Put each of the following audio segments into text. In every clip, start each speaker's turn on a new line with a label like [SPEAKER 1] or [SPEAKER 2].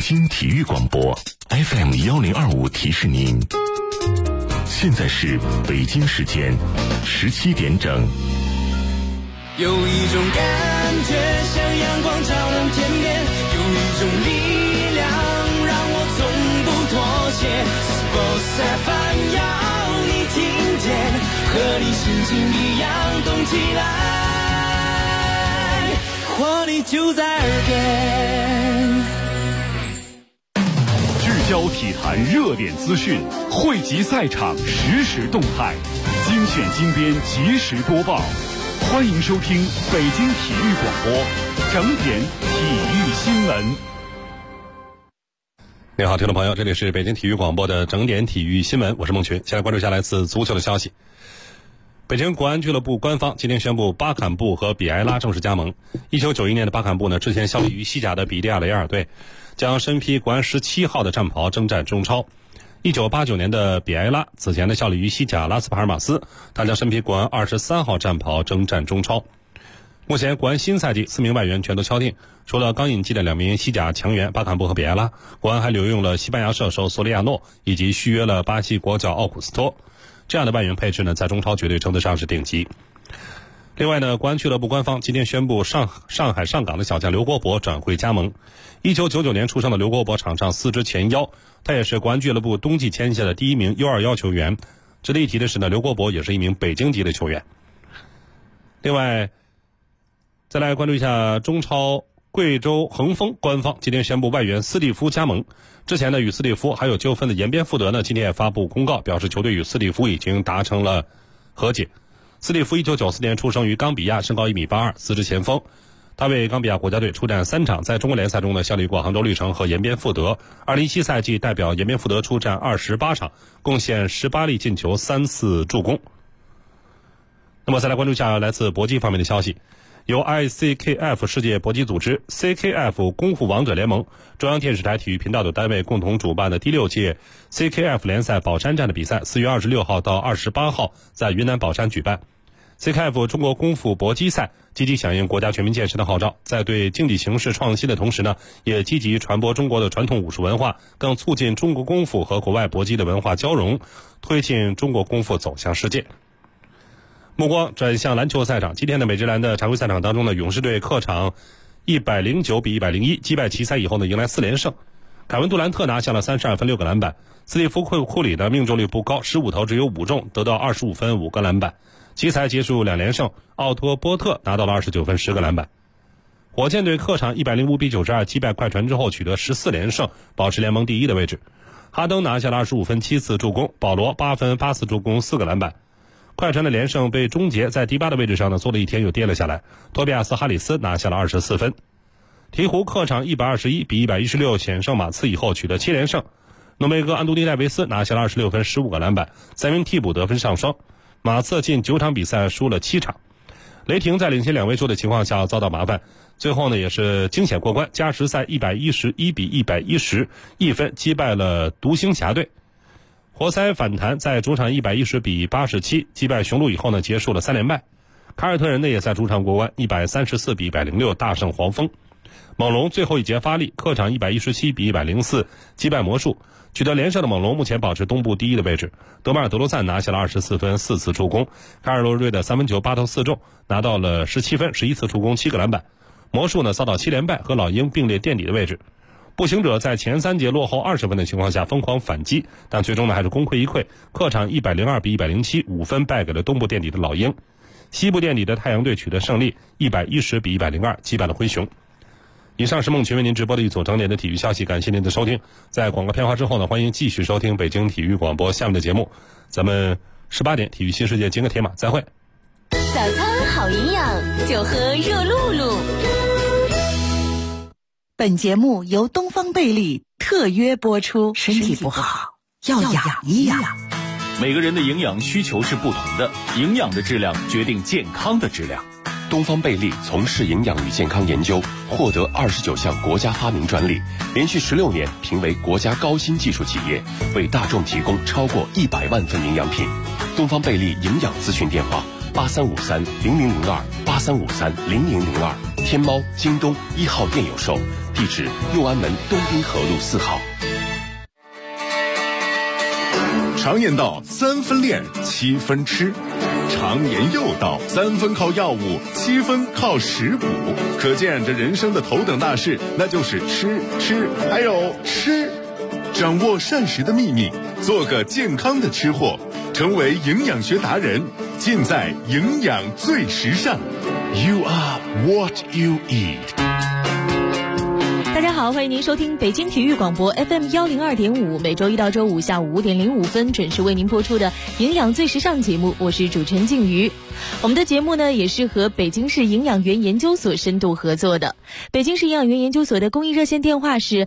[SPEAKER 1] 京体育广播 FM1025提示您，现在是北京时间17点整。
[SPEAKER 2] 有一种感觉像阳光照亮天边，有一种力量让我从不妥协。Sports FM 要你听见，和你心情一样动起来，活力就在耳边。
[SPEAKER 3] 聚焦体坛热点资讯，汇集赛场实时动态，精选精编及时播报。欢迎收听北京体育广播整点体育新闻。
[SPEAKER 4] 你好，听众朋友，这里是北京体育广播的整点体育新闻，我是孟群。先来关注一下来自足球的消息。北京国安俱乐部官方今天宣布，巴坎布和比埃拉正式加盟。1991年的巴坎布呢，之前效力于西甲的比利亚雷亚尔队，将身披国安17号的战袍征战中超。1989年的比埃拉此前呢效力于西甲拉斯帕尔马斯，他将身披国安23号战袍征战中超。目前国安新赛季4名外援全都敲定，除了刚引进的2名西甲强援巴坎布和比埃拉，国安还留用了西班牙射手索里亚诺，以及续约了巴西国脚奥古斯托。这样的外援配置呢，在中超绝对称得上是顶级。另外呢，国安俱乐部官方今天宣布上海上港的小将刘国博转会加盟。1999年出生的刘国博场上4支前腰，他也是国安俱乐部冬季签下的第1名 U21 球员。值得一提的是呢，刘国博也是一名北京籍的球员。另外，再来关注一下中超贵州恒丰官方今天宣布外援斯蒂夫加盟。之前呢，与斯蒂夫还有纠纷的延边富德呢，今天也发布公告，表示球队与斯蒂夫已经达成了和解。斯蒂夫1994年出生于冈比亚，身高1.82米，4支前锋。他为冈比亚国家队出战3场，在中国联赛中呢效力过杭州绿城和延边富德。2017赛季代表延边富德出战28场，贡献18粒进球，3次助攻。那么再来关注一下来自搏击方面的消息。由 ICKF 世界搏击组织、CKF 功夫王者联盟、中央电视台体育频道等单位共同主办的第6届 CKF 联赛宝山站的比赛4月26号到28号在云南宝山举办。CKF 中国功夫搏击赛积极响应国家全民健身的号召，在对竞技形式创新的同时呢，也积极传播中国的传统武术文化，更促进中国功夫和国外搏击的文化交融，推进中国功夫走向世界。目光转向篮球赛场，今天的美职篮的常规赛场当中呢，勇士队客场109比101击败奇才以后呢，迎来4连胜。凯文杜兰特拿下了32分6个篮板，斯蒂夫库里的命中率不高，15投只有5中，得到25分5个篮板。奇才结束2连胜，奥托波特拿到了29分10个篮板。火箭队客场105比92击败快船之后取得14连胜，保持联盟第1的位置。哈登拿下了25分7次助攻，保罗8分8次助攻4个篮板。快船的连胜被终结，在第8的位置上呢，坐了一天又跌了下来。托比亚斯·哈里斯拿下了24分。鹈鹕客场121比116险胜马刺以后取得7连胜。浓眉哥安东尼·戴维斯拿下了26分15个篮板，3名替补得分上双。马刺近9场比赛输了7场。雷霆在领先2位数的情况下遭到麻烦，最后呢也是惊险过关，加时赛111比110一分击败了独行侠队。活塞反弹，在主场110比87击败雄鹿以后呢，结束了3连败。凯尔特人呢也在主场过关，134比106大胜黄蜂。猛龙最后一节发力，客场117比104击败魔术，取得连胜的猛龙目前保持东部第1的位置。德马尔德罗赞拿下了24分4次助攻，凯尔洛瑞的3分球8投4中，拿到了17分11次助攻7个篮板。魔术呢遭到7连败，和老鹰并列垫底的位置。步行者在前3节落后20分的情况下疯狂反击，但最终呢还是功亏一篑，客场102比107 5分败给了东部垫底的老鹰。西部垫底的太阳队取得胜利，110比102击败了灰熊。以上是孟群为您直播的一组整点的体育消息，感谢您的收听。在广告片花之后呢，欢迎继续收听北京体育广播下面的节目。咱们18点体育新世界金个铁马，再会。
[SPEAKER 5] 早餐好营养，就喝热露露。本节目由东方贝利特约播出。身体不好要养一养。
[SPEAKER 3] 每个人的营养需求是不同的，营养的质量决定健康的质量。
[SPEAKER 6] 东方贝利从事营养与健康研究，获得29项国家发明专利，连续16年评为国家高新技术企业，为大众提供超过100万份营养品。东方贝利营养咨询电话83530002，83530002，天猫、京东1号店有售地址右安门东滨河路4号。
[SPEAKER 7] 常言道3分练7分吃，常言又道3分靠药物7分靠食补，可见这人生的头等大事那就是吃还有吃。掌握膳食的秘密，做个健康的吃货，成为营养学达人，尽在营养最时尚。 You are what you eat。
[SPEAKER 8] 大家好，欢迎您收听北京体育广播 FM 102.5，每周一到周五下午5点05分准时为您播出的营养最时尚节目，我是主持人静瑜。我们的节目呢也是和北京市营养员研究所深度合作的。北京市营养员研究所的公益热线电话是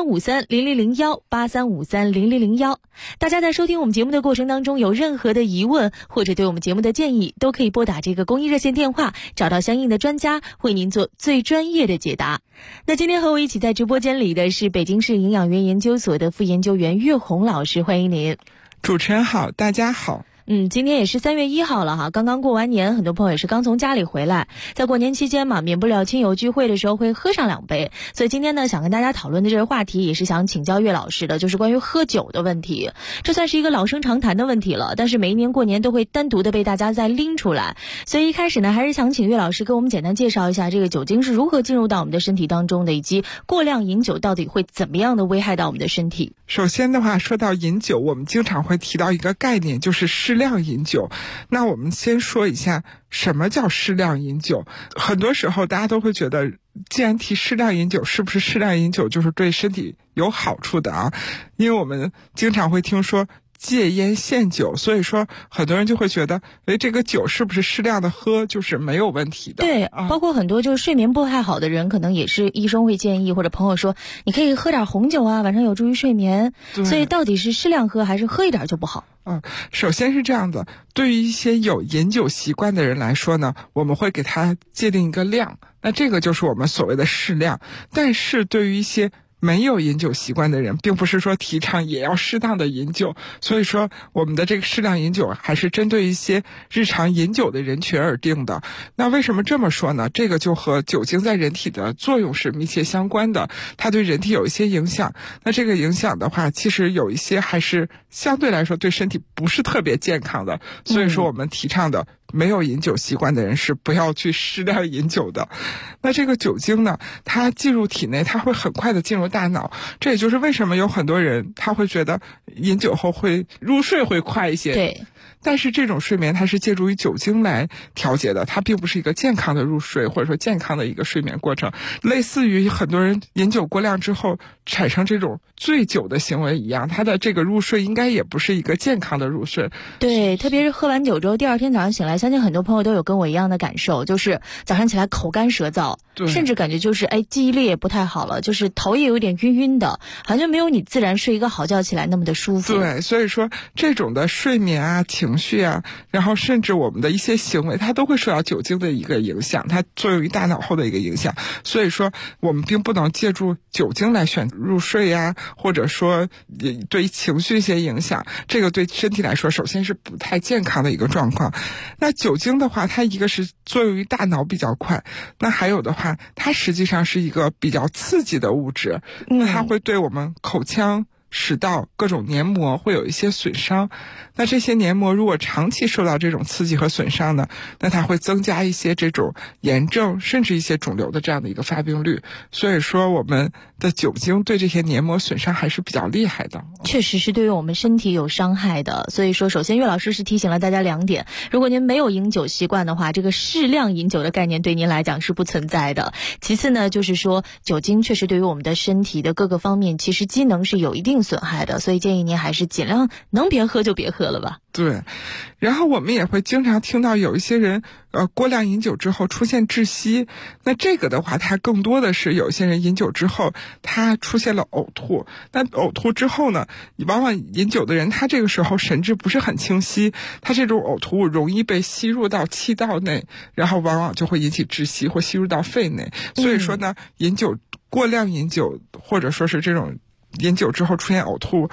[SPEAKER 8] 83530001 83530001。大家在收听我们节目的过程当中有任何的疑问或者对我们节目的建议，都可以拨打这个公益热线电话，找到相应的专家为您做最专业的解答。那今天和我一起在直播间里的是北京市营养员研究所的副研究员岳红老师，欢迎您。
[SPEAKER 9] 主持人好，大家好。
[SPEAKER 8] 今天也是3月1号了哈，刚刚过完年，很多朋友也是刚从家里回来，在过年期间嘛，免不了亲友聚会的时候会喝上2杯，所以今天呢，想跟大家讨论的这个话题也是想请教岳老师的，就是关于喝酒的问题。这算是一个老生常谈的问题了，但是每一年过年都会单独的被大家再拎出来，所以一开始呢，还是想请岳老师给我们简单介绍一下这个酒精是如何进入到我们的身体当中的，以及过量饮酒到底会怎么样的危害到我们的身体。
[SPEAKER 9] 首先的话，说到饮酒，我们经常会提到一个概念，就是适量饮酒。那我们先说一下什么叫适量饮酒。很多时候大家都会觉得，既然提适量饮酒，是不是适量饮酒就是对身体有好处的啊？因为我们经常会听说戒烟限酒，所以说很多人就会觉得，这个酒是不是适量的喝就是没有问题的。
[SPEAKER 8] 对，包括很多就是睡眠不太好的人，可能也是医生会建议或者朋友说你可以喝点红酒啊，晚上有助于睡眠。所以到底是适量喝还是喝一点就不好？
[SPEAKER 9] 首先是这样的，对于一些有饮酒习惯的人来说呢，我们会给他界定一个量，那这个就是我们所谓的适量。但是对于一些没有饮酒习惯的人，并不是说提倡也要适当的饮酒，所以说我们的这个适量饮酒还是针对一些日常饮酒的人群而定的。那为什么这么说呢？这个就和酒精在人体的作用是密切相关的，它对人体有一些影响。那这个影响的话，其实有一些还是相对来说对身体不是特别健康的，所以说我们提倡的没有饮酒习惯的人是不要去适量饮酒的。那这个酒精呢，它进入体内，它会很快的进入大脑，这也就是为什么有很多人他会觉得饮酒后会入睡会快一些。
[SPEAKER 8] 对，
[SPEAKER 9] 但是这种睡眠它是借助于酒精来调节的，它并不是一个健康的入睡或者说健康的一个睡眠过程，类似于很多人饮酒过量之后产生这种醉酒的行为一样，他的这个入睡应该也不是一个健康的入睡。
[SPEAKER 8] 对，特别是喝完酒之后第二天早上醒来，相信很多朋友都有跟我一样的感受，就是早上起来口干舌燥，甚至感觉就是记忆力也不太好了，就是头也有点晕晕的，好像就没有你自然睡一个好觉起来那么的舒服。
[SPEAKER 9] 对，所以说这种的睡眠啊、情绪啊，然后甚至我们的一些行为，它都会受到酒精的一个影响，它作用于大脑后的一个影响。所以说我们并不能借助酒精来选入睡呀，或者说对情绪一些影响，这个对身体来说首先是不太健康的一个状况。那酒精的话，它一个是作用于大脑比较快，那还有的话，它实际上是一个比较刺激的物质，那它会对我们口腔、食道各种黏膜会有一些损伤。那这些黏膜如果长期受到这种刺激和损伤呢，那它会增加一些这种炎症甚至一些肿瘤的这样的一个发病率。所以说我们的酒精对这些黏膜损伤还是比较厉害的，
[SPEAKER 8] 确实是对于我们身体有伤害的。所以说首先岳老师是提醒了大家2点，如果您没有饮酒习惯的话，这个适量饮酒的概念对您来讲是不存在的。其次呢，就是说酒精确实对于我们的身体的各个方面其实机能是有一定损害的，所以建议您还是尽量能别喝就别喝了吧。
[SPEAKER 9] 对，然后我们也会经常听到有一些人过量饮酒之后出现窒息，那这个的话它更多的是有些人饮酒之后他出现了呕吐，那呕吐之后呢，往往饮酒的人他这个时候神志不是很清晰，他这种呕吐物容易被吸入到气道内，然后往往就会引起窒息或吸入到肺内。所以说呢，过量饮酒或者说是这种饮酒之后出现呕吐，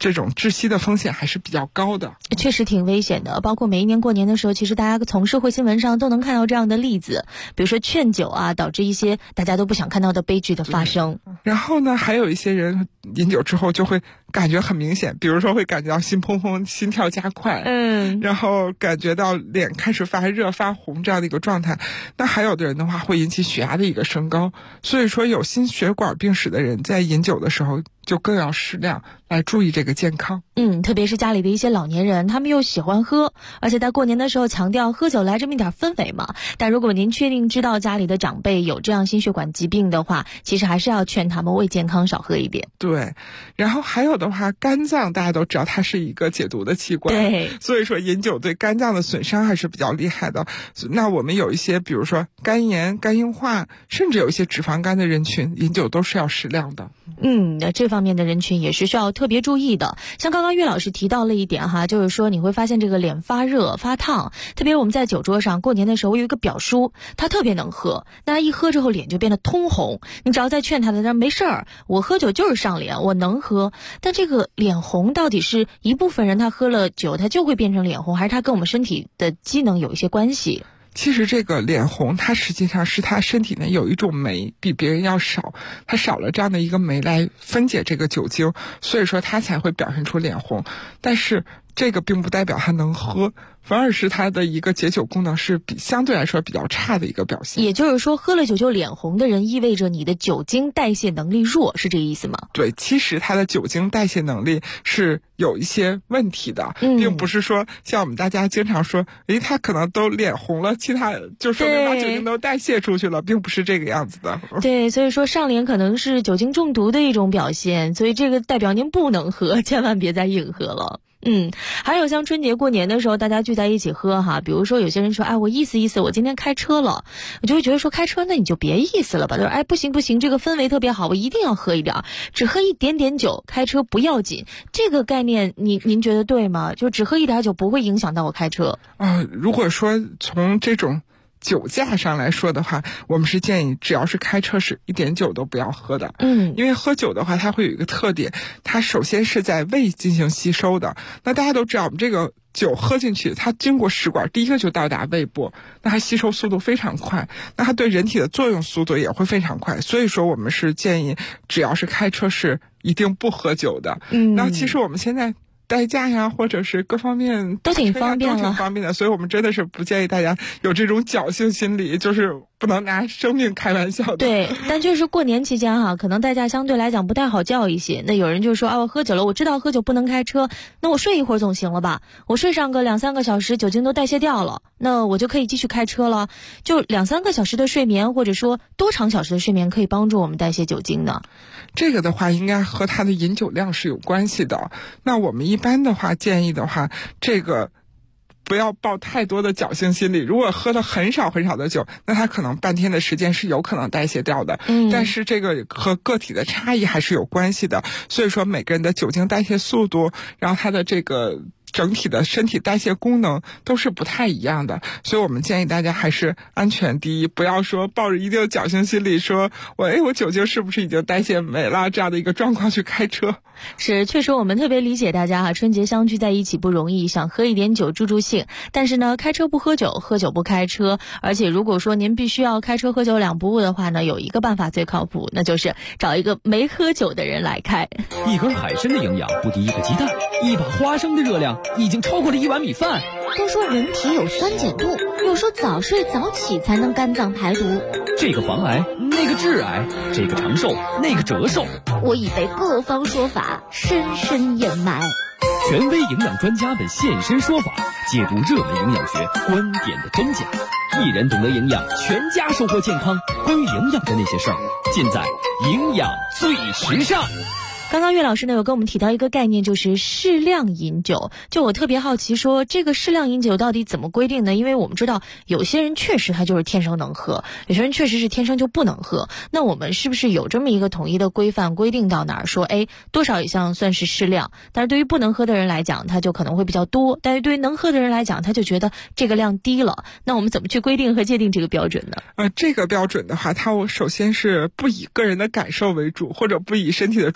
[SPEAKER 9] 这种窒息的风险还是比较高的，
[SPEAKER 8] 确实挺危险的。包括每一年过年的时候，其实大家从社会新闻上都能看到这样的例子，比如说劝酒啊，导致一些大家都不想看到的悲剧的发生。
[SPEAKER 9] 然后呢，还有一些人饮酒之后就会感觉很明显，比如说会感觉到心砰砰，心跳加快，然后感觉到脸开始发热发红这样的一个状态。那还有的人的话会引起血压的一个升高，所以说有心血管病史的人在饮酒的时候就更要适量来注意这个健康。
[SPEAKER 8] 特别是家里的一些老年人，他们又喜欢喝，而且在过年的时候强调喝酒来这么一点氛围嘛。但如果您确定知道家里的长辈有这样心血管疾病的话，其实还是要劝他们为健康少喝一点。
[SPEAKER 9] 对，然后还有的话，肝脏大家都知道它是一个解毒的器官，
[SPEAKER 8] 对，
[SPEAKER 9] 所以说饮酒对肝脏的损伤还是比较厉害的。那我们有一些比如说肝炎、肝硬化，甚至有一些脂肪肝的人群，饮酒都是要适量的。
[SPEAKER 8] 那这方面的人群也是需要特别注意的。像刚刚岳老师提到了一点哈，就是说你会发现这个脸发热发烫，特别我们在酒桌上过年的时候，我有一个表叔，他特别能喝，那他一喝之后脸就变得通红，你只要再劝他的，他说没事儿，我喝酒就是上脸，我能喝。但这个脸红到底是一部分人他喝了酒他就会变成脸红，还是他跟我们身体的机能有一些关系？
[SPEAKER 9] 其实这个脸红它实际上是他身体内有一种酶比别人要少，他少了这样的一个酶来分解这个酒精，所以说他才会表现出脸红。但是这个并不代表他能喝，反而是他的一个解酒功能是相对来说比较差的一个表现。
[SPEAKER 8] 也就是说喝了酒就脸红的人，意味着你的酒精代谢能力弱，是这个意思吗？
[SPEAKER 9] 对，其实他的酒精代谢能力是有一些问题的，并不是说像我们大家经常说他可能都脸红了，其他就说明把酒精都代谢出去了，并不是这个样子的。
[SPEAKER 8] 对，所以说上脸可能是酒精中毒的一种表现，所以这个代表您不能喝，千万别再硬喝了。还有像春节过年的时候大家聚在一起喝哈，比如说有些人说我意思意思我今天开车了，我就会觉得说开车那你就别意思了吧，就是不行不行，这个氛围特别好，我一定要喝一点，只喝一点点酒开车不要紧，这个概念您觉得对吗？就只喝一点酒不会影响到我开车
[SPEAKER 9] 如果说从这种酒驾上来说的话，我们是建议只要是开车是一点酒都不要喝的。因为喝酒的话它会有一个特点，它首先是在胃进行吸收的。那大家都知道我们这个酒喝进去，它经过食管第一个就到达胃部，那它吸收速度非常快，那它对人体的作用速度也会非常快，所以说我们是建议只要是开车是一定不喝酒的。那其实我们现在代驾呀，或者是各方面
[SPEAKER 8] 都挺方便
[SPEAKER 9] 的，所以我们真的是不建议大家有这种侥幸心理，就是不能拿生命开玩笑的。
[SPEAKER 8] 对，但确实过年期间可能代驾相对来讲不太好叫一些。那有人就说我喝酒了，我知道喝酒不能开车，那我睡一会儿总行了吧？我睡上个2-3个小时，酒精都代谢掉了，那我就可以继续开车了。就2-3个小时的睡眠，或者说多长小时的睡眠可以帮助我们代谢酒精呢？
[SPEAKER 9] 这个的话应该和他的饮酒量是有关系的。那我们一般的话建议的话，这个不要抱太多的侥幸心理。如果喝了很少很少的酒，那他可能半天的时间是有可能代谢掉的。但是这个和个体的差异还是有关系的。所以说每个人的酒精代谢速度，然后他的这个整体的身体代谢功能都是不太一样的，所以我们建议大家还是安全第一，不要说抱着一定侥幸心理说我酒精是不是已经代谢没了这样的一个状况去开车。
[SPEAKER 8] 是，确实我们特别理解大家春节相聚在一起不容易，想喝一点酒助助兴，但是呢开车不喝酒，喝酒不开车。而且如果说您必须要开车喝酒两不误的话呢，有一个办法最靠谱，那就是找一个没喝酒的人来开。
[SPEAKER 10] 一根海参的营养不敌一个鸡蛋，一把花生的热量已经超过了1碗米饭。
[SPEAKER 11] 都说人体有酸碱度，又说早睡早起才能肝脏排毒，
[SPEAKER 10] 这个防癌，那个致癌，这个长寿，那个折寿，
[SPEAKER 11] 我已被各方说法深深掩埋。
[SPEAKER 10] 权威营养专家们现身说法，解读热门营养学观点的真假。一人懂得营养，全家收获健康。关于营养的那些事儿，尽在营养最时尚。
[SPEAKER 8] 刚刚岳老师呢有跟我们提到一个概念，就是适量饮酒。就我特别好奇说，这个适量饮酒到底怎么规定呢？因为我们知道有些人确实他就是天生能喝，有些人确实是天生就不能喝。那我们是不是有这么一个统一的规范规定到哪儿说多少以上算是适量？但是对于不能喝的人来讲，他就可能会比较多，但是对于能喝的人来讲，他就觉得这个量低了。那我们怎么去规定和界定这个标准呢？
[SPEAKER 9] 这个标准的话，它首先是不以个人的感受为主，或者不以身体的状况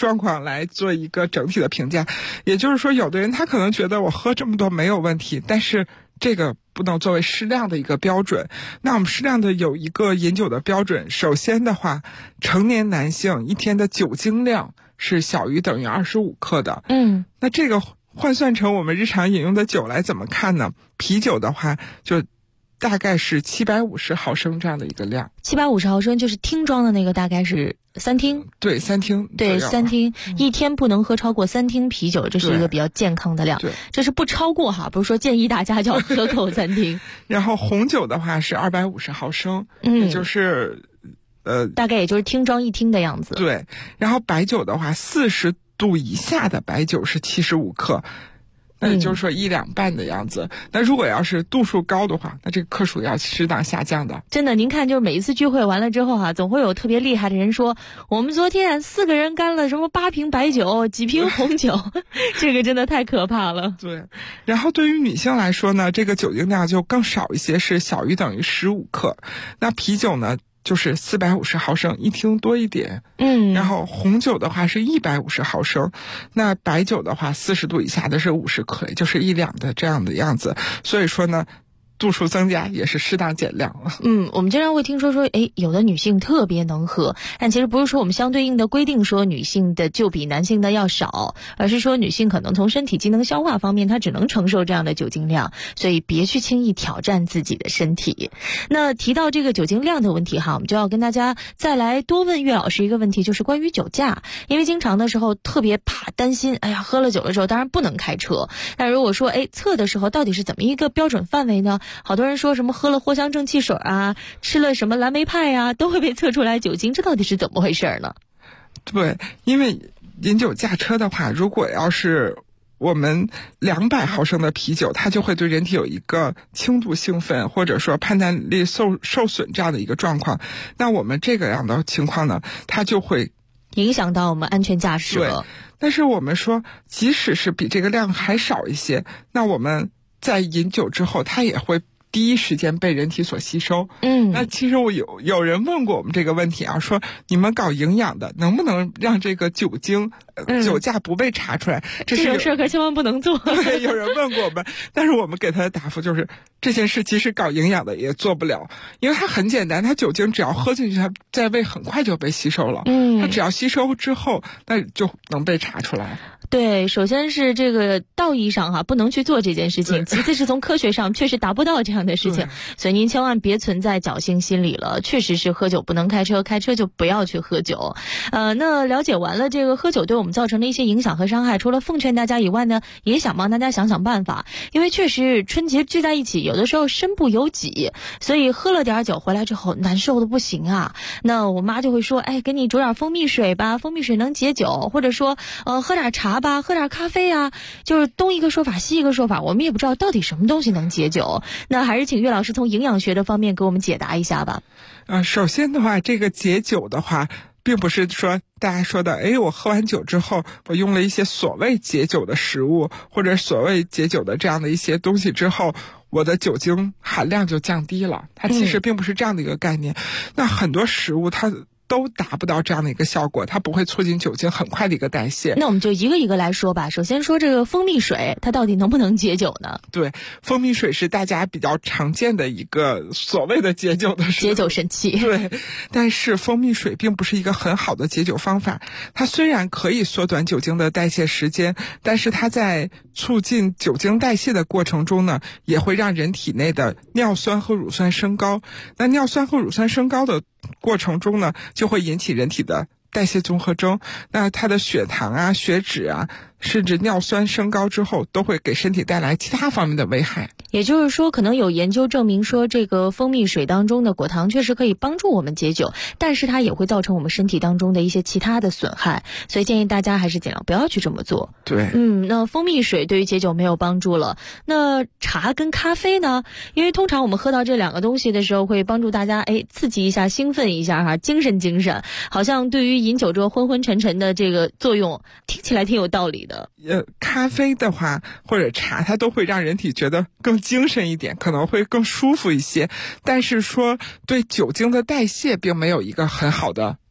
[SPEAKER 9] 来做一个整体的评价。也就是说，有的人他可能觉得我喝这么多没有问题，但是这个不能作为适量的一个标准。那我们适量的有一个饮酒的标准，首先的话，成年男性一天的酒精量是小于等于25克的。那这个换算成我们日常饮用的酒来怎么看呢？啤酒的话就大概是750毫升这样的一个量。
[SPEAKER 8] 750毫升就是听装的那个，大概是3听。
[SPEAKER 9] 对，3听。
[SPEAKER 8] 对，3听，一天不能喝超过3听啤酒，这是一个比较健康的量。
[SPEAKER 9] 对，
[SPEAKER 8] 这是不超过哈，不是说建议大家就要喝够3听。
[SPEAKER 9] 然后红酒的话是250毫升，也就是
[SPEAKER 8] 大概也就是听装一听的样子。
[SPEAKER 9] 对，然后白酒的话，40度以下的白酒是75克。那也就是说1两半的样子。那如果要是度数高的话，那这个克数要适当下降的。
[SPEAKER 8] 真的，您看，就是每一次聚会完了之后总会有特别厉害的人说，我们昨天4个人干了什么8瓶白酒，几瓶红酒，这个真的太可怕了。
[SPEAKER 9] 对。然后对于女性来说呢，这个酒精量就更少一些，是小于等于15克。那啤酒呢，就是450毫升，一听多一点。然后红酒的话是150毫升，那白酒的话40度以下的是50克，也就是1两的这样的样子。所以说呢，度数增加也是适当减量了。
[SPEAKER 8] 我们经常会听说有的女性特别能喝，但其实不是说我们相对应的规定说女性的就比男性的要少，而是说女性可能从身体机能消化方面她只能承受这样的酒精量，所以别去轻易挑战自己的身体。那提到这个酒精量的问题我们就要跟大家再来多问岳老师一个问题，就是关于酒驾。因为经常的时候特别怕担心，喝了酒的时候当然不能开车，但如果说测的时候到底是怎么一个标准范围呢？好多人说什么喝了藿香正气水吃了什么蓝莓派都会被测出来酒精，这到底是怎么回事呢？
[SPEAKER 9] 对，因为饮酒驾车的话，如果要是我们200毫升的啤酒，它就会对人体有一个轻度兴奋或者说判断力受损这样的一个状况。那我们这个样的情况呢，它就会
[SPEAKER 8] 影响到我们安全驾驶了。
[SPEAKER 9] 但是我们说，即使是比这个量还少一些，那我们在饮酒之后，它也会第一时间被人体所吸收。那其实我有人问过我们这个问题说你们搞营养的能不能让这个酒精酒驾不被查出来？
[SPEAKER 8] 这种事可千万不能做。
[SPEAKER 9] 对，有人问过我们，但是我们给他的答复就是这件事其实搞营养的也做不了，因为它很简单，它酒精只要喝进去，它在胃很快就被吸收了。它只要吸收之后，那就能被查出来。
[SPEAKER 8] 对，首先是这个道义上不能去做这件事情，其次是从科学上确实达不到这样的事情，所以您千万别存在侥幸心理了。确实是喝酒不能开车，开车就不要去喝酒。那了解完了这个喝酒对我们造成的一些影响和伤害，除了奉劝大家以外呢，也想帮大家想想办法。因为确实春节聚在一起，有的时候身不由己，所以喝了点酒回来之后难受的不行那我妈就会说，给你煮点蜂蜜水吧，蜂蜜水能解酒，或者说喝点茶吧，喝点咖啡就是东一个说法西一个说法，我们也不知道到底什么东西能解酒。那还是请岳老师从营养学的方面给我们解答一下吧。
[SPEAKER 9] 首先的话，这个解酒的话并不是说大家说的我喝完酒之后，我用了一些所谓解酒的食物或者所谓解酒的这样的一些东西之后，我的酒精含量就降低了。它其实并不是这样的一个概念。那很多食物它都达不到这样的一个效果，它不会促进酒精很快的一个代谢。
[SPEAKER 8] 那我们就一个一个来说吧。首先说这个蜂蜜水，它到底能不能解酒呢？
[SPEAKER 9] 对，蜂蜜水是大家比较常见的一个所谓的解酒的
[SPEAKER 8] 解酒神器。
[SPEAKER 9] 对，但是蜂蜜水并不是一个很好的解酒方法。它虽然可以缩短酒精的代谢时间，但是它在促进酒精代谢的过程中呢，也会让人体内的尿酸和乳酸升高。那尿酸和乳酸升高的过程中呢，就会引起人体的代谢综合征，那它的血糖血脂甚至尿酸升高之后，都会给身体带来其他方面的危害。
[SPEAKER 8] 也就是说，可能有研究证明说，这个蜂蜜水当中的果糖确实可以帮助我们解酒，但是它也会造成我们身体当中的一些其他的损害，所以建议大家还是尽量不要去这么做。
[SPEAKER 9] 对，
[SPEAKER 8] 那蜂蜜水对于解酒没有帮助了，那茶跟咖啡呢？因为通常我们喝到这两个东西的时候，会帮助大家刺激一下、兴奋一下精神，好像对于饮酒之后昏昏沉沉的这个作用，听起来挺有道理的。
[SPEAKER 9] 咖啡的话或者茶，它都会让人体觉得更精神一点，可能会更舒服一些，但是说对酒精的代谢并没有一个很好的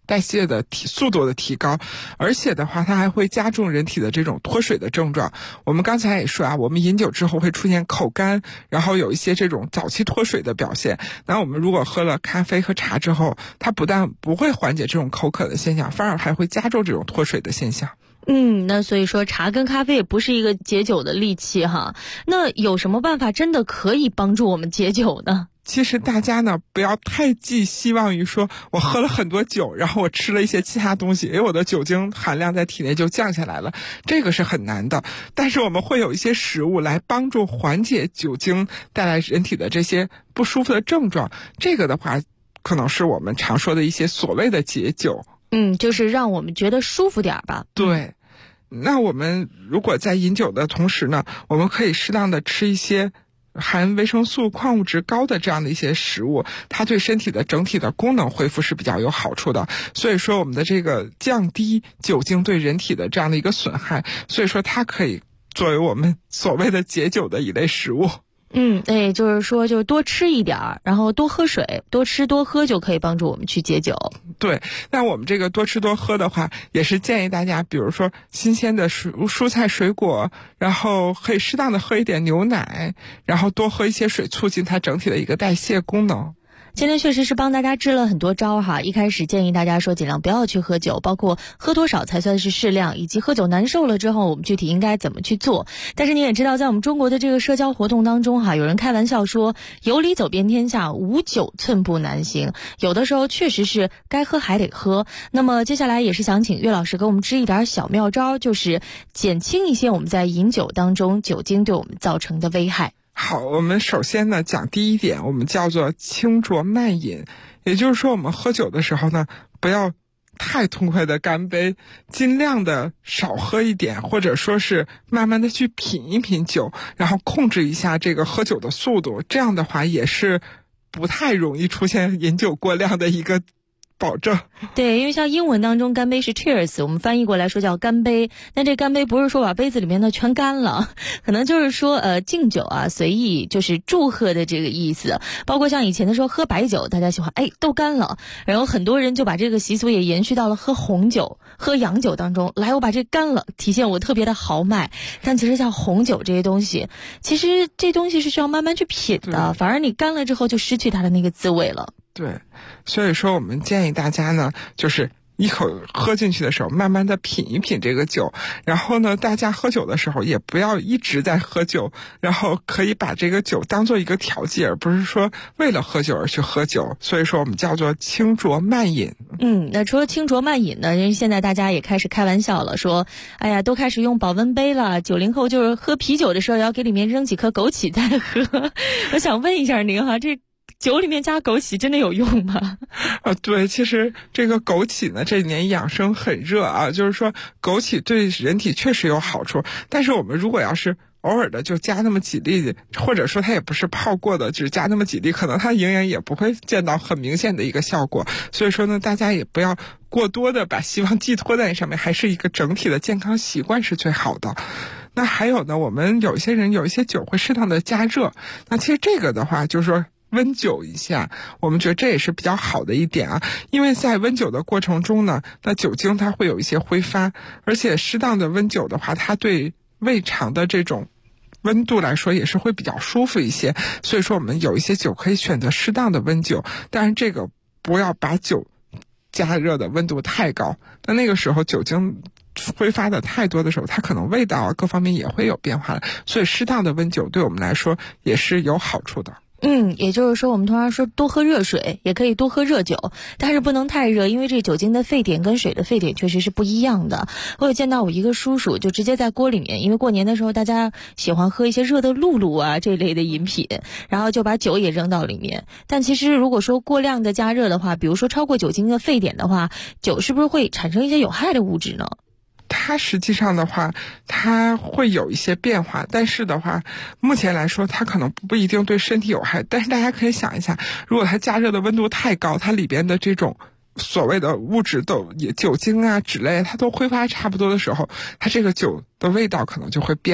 [SPEAKER 9] 代谢的速度的提高，而且的话它还会加重人体的这种脱水的症状。我们刚才也说啊，我们饮酒之后会出现口干，然后有一些这种早期脱水的表现。那我们如果喝了咖啡和茶之后，它不但不会缓解这种口渴的现象，反而还会加重这种脱水的现象。
[SPEAKER 8] 那所以说茶跟咖啡也不是一个解酒的利器哈。那有什么办法真的可以帮助我们解酒呢？
[SPEAKER 9] 其实大家呢不要太寄希望于说我喝了很多酒，然后我吃了一些其他东西，我的酒精含量在体内就降下来了，这个是很难的。但是我们会有一些食物来帮助缓解酒精带来人体的这些不舒服的症状，这个的话可能是我们常说的一些所谓的解酒。
[SPEAKER 8] 就是让我们觉得舒服点吧。
[SPEAKER 9] 对。那我们如果在饮酒的同时呢，我们可以适当的吃一些含维生素、矿物质高的这样的一些食物，它对身体的整体的功能恢复是比较有好处的。所以说我们的这个降低酒精对人体的这样的一个损害，所以说它可以作为我们所谓的解酒的一类食物。
[SPEAKER 8] 就是说就是多吃一点，然后多喝水，多吃多喝就可以帮助我们去解酒。
[SPEAKER 9] 对，那我们这个多吃多喝的话，也是建议大家比如说新鲜的蔬菜水果，然后可以适当的喝一点牛奶，然后多喝一些水，促进它整体的一个代谢功能。
[SPEAKER 8] 今天确实是帮大家支了很多招哈。一开始建议大家说尽量不要去喝酒，包括喝多少才算是适量，以及喝酒难受了之后我们具体应该怎么去做。但是你也知道，在我们中国的这个社交活动当中哈，有人开玩笑说有理走遍天下，无酒寸步难行。有的时候确实是该喝还得喝。那么接下来也是想请岳老师给我们支一点小妙招，就是减轻一些我们在饮酒当中酒精对我们造成的危害。
[SPEAKER 9] 好，我们首先呢讲第一点，我们叫做轻酌慢饮。也就是说我们喝酒的时候呢，不要太痛快的干杯，尽量的少喝一点，或者说是慢慢的去品一品酒，然后控制一下这个喝酒的速度，这样的话也是不太容易出现饮酒过量的一个保证。
[SPEAKER 8] 对，因为像英文当中干杯是 cheers， 我们翻译过来说叫干杯。但这干杯不是说把杯子里面的全干了，可能就是说敬酒啊，随意就是祝贺的这个意思。包括像以前的时候喝白酒，大家喜欢都干了，然后很多人就把这个习俗也延续到了喝红酒、喝洋酒当中。来，我把这干了，体现我特别的豪迈。但其实像红酒这些东西，其实这东西是需要慢慢去品的，反而你干了之后就失去它的那个滋味了。
[SPEAKER 9] 对，所以说我们建议大家呢，就是一口喝进去的时候慢慢的品一品这个酒，然后呢大家喝酒的时候也不要一直在喝酒，然后可以把这个酒当做一个调剂，而不是说为了喝酒而去喝酒。所以说我们叫做轻酌慢饮。
[SPEAKER 8] 那除了轻酌慢饮呢，因为现在大家也开始开玩笑了，说哎呀都开始用保温杯了，90后就是喝啤酒的时候要给里面扔几颗枸杞再喝。我想问一下您哈，这酒里面加枸杞真的有用吗？
[SPEAKER 9] 对，其实这个枸杞呢，这几年养生很热啊，就是说枸杞对人体确实有好处，但是我们如果要是偶尔的就加那么几粒，或者说它也不是泡过的，只加那么几粒，可能它营养也不会见到很明显的一个效果。所以说呢，大家也不要过多的把希望寄托在上面，还是一个整体的健康习惯是最好的。那还有呢，我们有一些人有一些酒会适当的加热，那其实这个的话就是说温酒一下，我们觉得这也是比较好的一点啊。因为在温酒的过程中呢，那酒精它会有一些挥发，而且适当的温酒的话，它对胃肠的这种温度来说也是会比较舒服一些。所以说我们有一些酒可以选择适当的温酒，但是这个不要把酒加热的温度太高，那个时候酒精挥发的太多的时候，它可能味道啊各方面也会有变化的。所以适当的温酒对我们来说也是有好处的。
[SPEAKER 8] 也就是说我们通常说多喝热水，也可以多喝热酒，但是不能太热，因为这酒精的沸点跟水的沸点确实是不一样的。我有见到我一个叔叔就直接在锅里面，因为过年的时候大家喜欢喝一些热的露露啊这类的饮品，然后就把酒也扔到里面。但其实如果说过量的加热的话，比如说超过酒精的沸点的话，酒是不是会产生一些有害的物质呢？
[SPEAKER 9] 它实际上的话它会有一些变化，但是的话目前来说它可能不一定对身体有害。但是大家可以想一下，如果它加热的温度太高，它里边的这种所谓的物质都酒精啊脂类它都挥发差不多的时候，它这个酒的味道可能就会变了。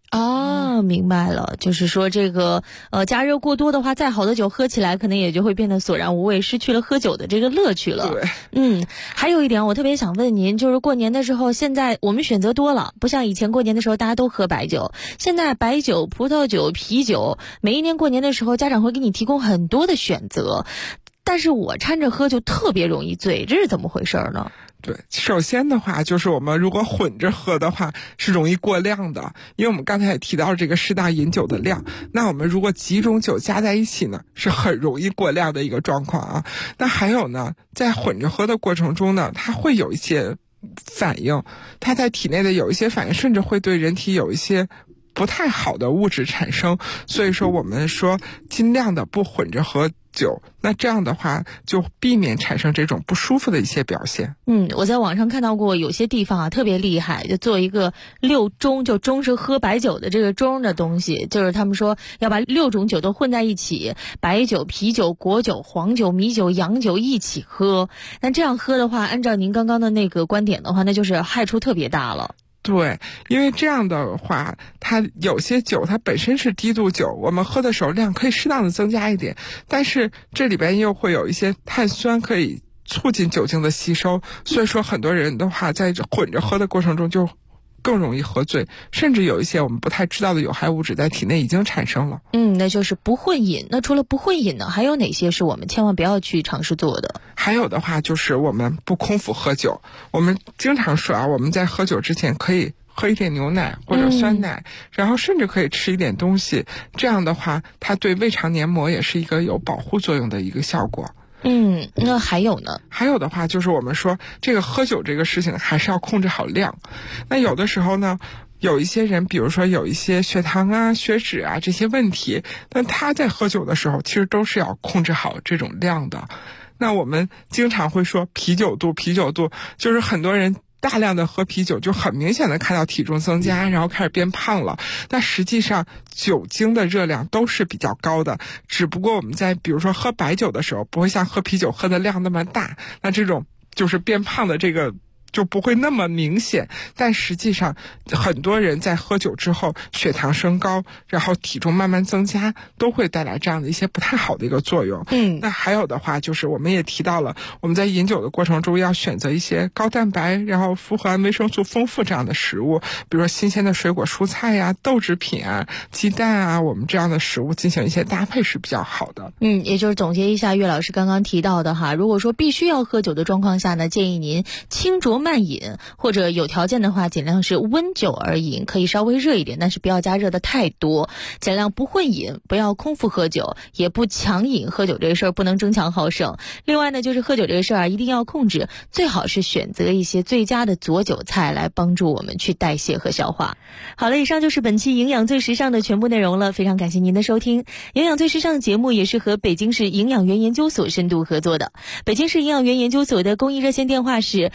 [SPEAKER 8] 哦，明白了，就是说这个加热过多的话，再好的酒喝起来可能也就会变得索然无味，失去了喝酒的这个乐趣了。
[SPEAKER 9] 对，
[SPEAKER 8] 还有一点我特别想问您，就是过年的时候，现在我们选择多了，不像以前过年的时候大家都喝白酒，现在白酒、葡萄酒、啤酒，每一年过年的时候家长会给你提供很多的选择，但是我掺着喝就特别容易醉，这是怎么回事呢？
[SPEAKER 9] 对，首先的话就是我们如果混着喝的话是容易过量的，因为我们刚才也提到这个适当饮酒的量，那我们如果几种酒加在一起呢，是很容易过量的一个状况啊。那还有呢，在混着喝的过程中呢，它会有一些反应，它在体内的有一些反应，甚至会对人体有一些不太好的物质产生，所以说我们说尽量的不混着喝酒，那这样的话就避免产生这种不舒服的一些表现。
[SPEAKER 8] 我在网上看到过有些地方啊特别厉害，就做一个6盅，就盅是喝白酒的这个盅的东西，就是他们说要把6种酒都混在一起，白酒、啤酒、果酒、黄酒、米酒、洋酒一起喝。那这样喝的话，按照您刚刚的那个观点的话，那就是害处特别大了。
[SPEAKER 9] 对，因为这样的话，它有些酒它本身是低度酒，我们喝的时候量可以适当的增加一点，但是这里边又会有一些碳酸可以促进酒精的吸收，所以说很多人的话在混着喝的过程中就更容易喝醉，甚至有一些我们不太知道的有害物质在体内已经产生了。
[SPEAKER 8] 那就是不混饮。那除了不混饮呢，还有哪些是我们千万不要去尝试做的？
[SPEAKER 9] 还有的话就是我们不空腹喝酒，我们经常说啊，我们在喝酒之前可以喝一点牛奶或者酸奶，然后甚至可以吃一点东西，这样的话它对胃肠黏膜也是一个有保护作用的一个效果。
[SPEAKER 8] 那还有呢？
[SPEAKER 9] 还有的话就是我们说这个喝酒这个事情还是要控制好量。那有的时候呢，有一些人比如说有一些血糖啊、血脂啊这些问题，但他在喝酒的时候其实都是要控制好这种量的。那我们经常会说啤酒肚，就是很多人大量的喝啤酒就很明显的看到体重增加，然后开始变胖了。但实际上酒精的热量都是比较高的，只不过我们在比如说喝白酒的时候不会像喝啤酒喝的量那么大，那这种就是变胖的这个就不会那么明显。但实际上很多人在喝酒之后血糖升高，然后体重慢慢增加，都会带来这样的一些不太好的一个作用。那还有的话就是我们也提到了，我们在饮酒的过程中要选择一些高蛋白然后富含维生素丰富这样的食物，比如说新鲜的水果蔬菜呀、豆制品啊、鸡蛋啊，我们这样的食物进行一些搭配是比较好的。
[SPEAKER 8] 也就是总结一下岳老师刚刚提到的哈，如果说必须要喝酒的状况下呢，建议您轻酌慢饮，或者有条件的话尽量是温酒而饮，可以稍微热一点，但是不要加热的太多，尽量不混饮，不要空腹喝酒，也不强饮。喝酒这个事儿不能争强好胜。另外呢，就是喝酒这个事儿啊，一定要控制，最好是选择一些最佳的佐酒菜来帮助我们去代谢和消化。好了，以上就是本期营养最时尚的全部内容了，非常感谢您的收听。营养最时尚节目也是和北京市营养园研究所深度合作的。北京市营养园研究所的公益热线电话是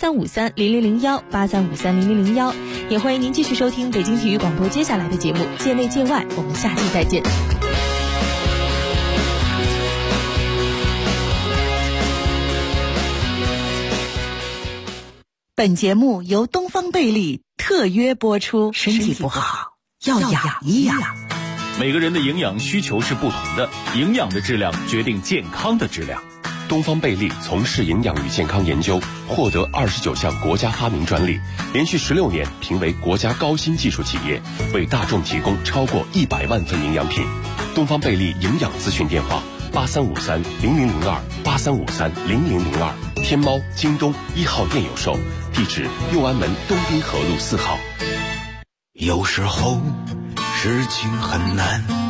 [SPEAKER 8] 83530001，83530001，也欢迎您继续收听北京体育广播接下来的节目，界内界外，我们下期再见。
[SPEAKER 5] 本节目由东方贝利特约播出，身体不好要养一养。
[SPEAKER 1] 每个人的营养需求是不同的，营养的质量决定健康的质量。
[SPEAKER 6] 东方贝利从事营养与健康研究，获得29项国家发明专利，连续16年评为国家高新技术企业，为大众提供超过100万份营养品。东方贝利营养咨询电话83530002，83530002，天猫、京东1号店有售，地址右安门东滨河路4号。
[SPEAKER 2] 有时候事情很难。